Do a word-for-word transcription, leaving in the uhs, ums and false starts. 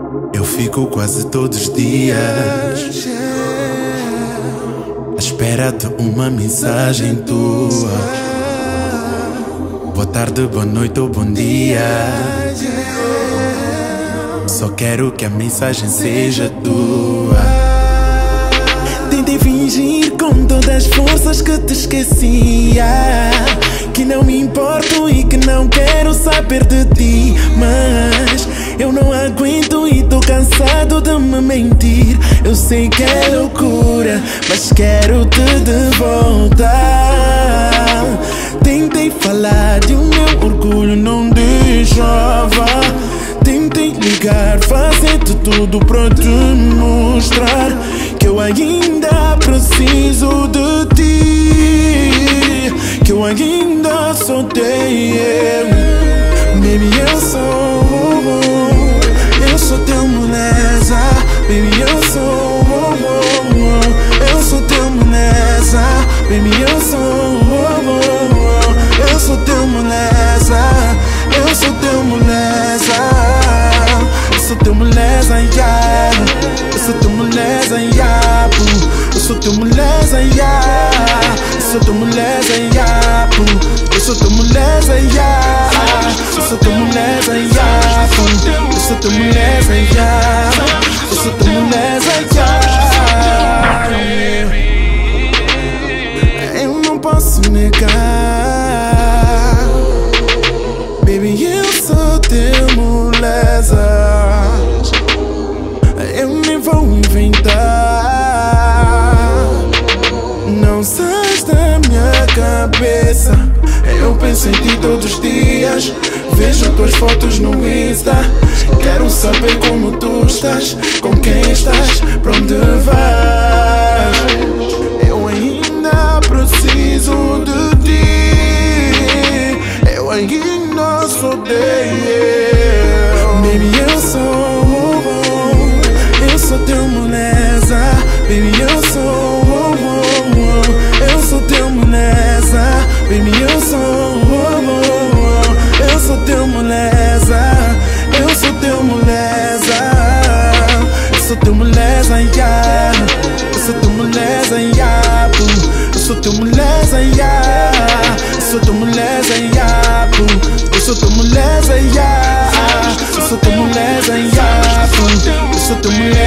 Eu fico quase todos os dias à espera de uma mensagem tua. Boa tarde, boa noite ou bom dia. Só quero que a mensagem seja tua. Tentei fingir com todas as forças que te esquecia, que não me importo e que não quero saber de ti. Mas eu não aguento e tô cansado de me mentir. Eu sei que é loucura, mas quero-te de volta. Tentei falar e o meu orgulho não deixava. Tentei ligar, fazer de tudo pra te mostrar que eu ainda preciso de ti, que eu ainda sou teu. Baby, eu sou, eu sou teu moleza. Baby, eu sou, eu sou teu moleza. Baby, eu sou, eu sou teu moleza. Eu sou teu moleza. Eu sou teu moleza, yeah. Eu sou teu moleza, yeah. Eu sou teu moleza, yeah. Eu sou teu moleza, yeah. Eu sou teu moleza, yeah. Eu sou teu moleza, yeah. Eu sou teu moleza, yeah. Eu sou teu moleza, yeah. Eu não posso negar, baby, eu sou teu moleza. Eu nem vou inventar, não sais da minha cabeça. Eu penso em ti todos os dias, vejo tuas fotos no Insta. Quero saber como tu estás, com quem estás, pra onde vais. Eu ainda preciso de ti, eu ainda sou teu. Baby, eu sou, eu sou teu moleza. Baby, eu sou, eu sou teu moleza. Baby, eu sou, eu sou teu moleza. Eu sou teu moleza. Eu sou teu moleza, yeah. Eu sou teu moleza, yeah. Eu sou teu moleza, yeah. Eu sou teu moleza, yeah. Eu sou teu moleza, yeah. Eu sou teu moleza, yeah. Eu sou teu moleza.